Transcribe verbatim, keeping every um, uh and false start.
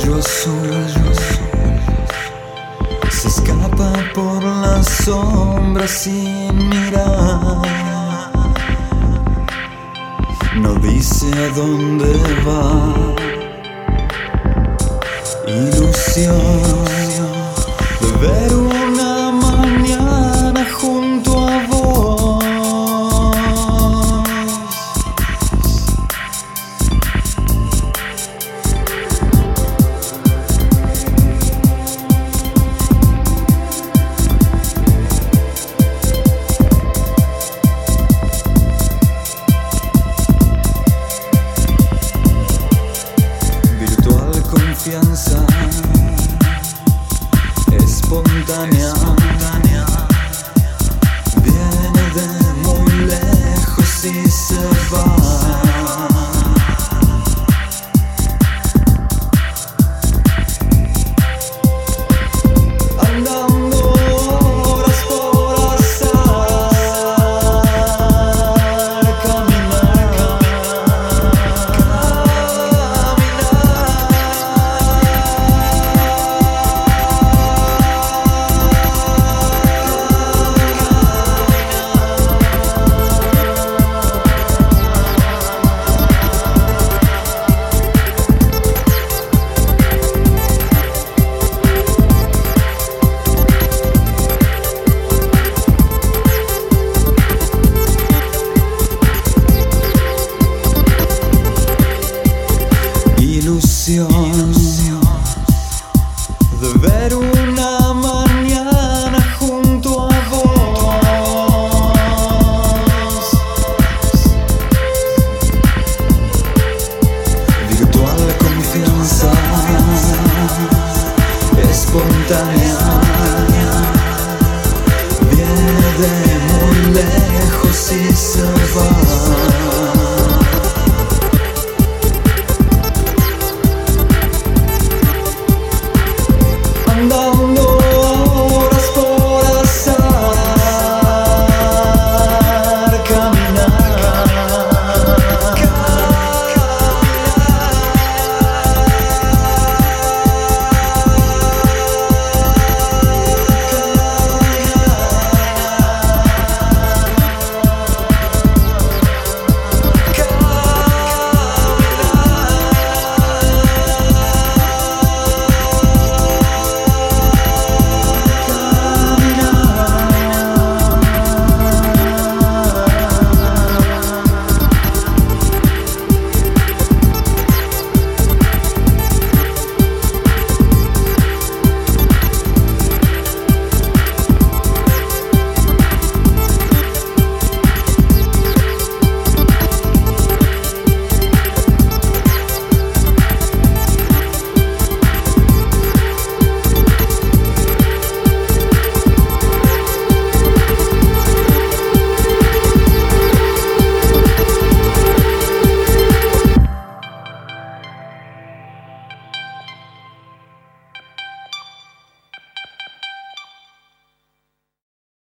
azul se escapa por las sombras sin mirar. No dice a dónde va. Ilusión de ver una mañana junto a vos. Confianza espontánea, viene de muy lejos y se va. Andando horas por azar, caminar, ilusión de ver una mañana junto a vos. Virtual confianza espontánea, viene de muy lejos y se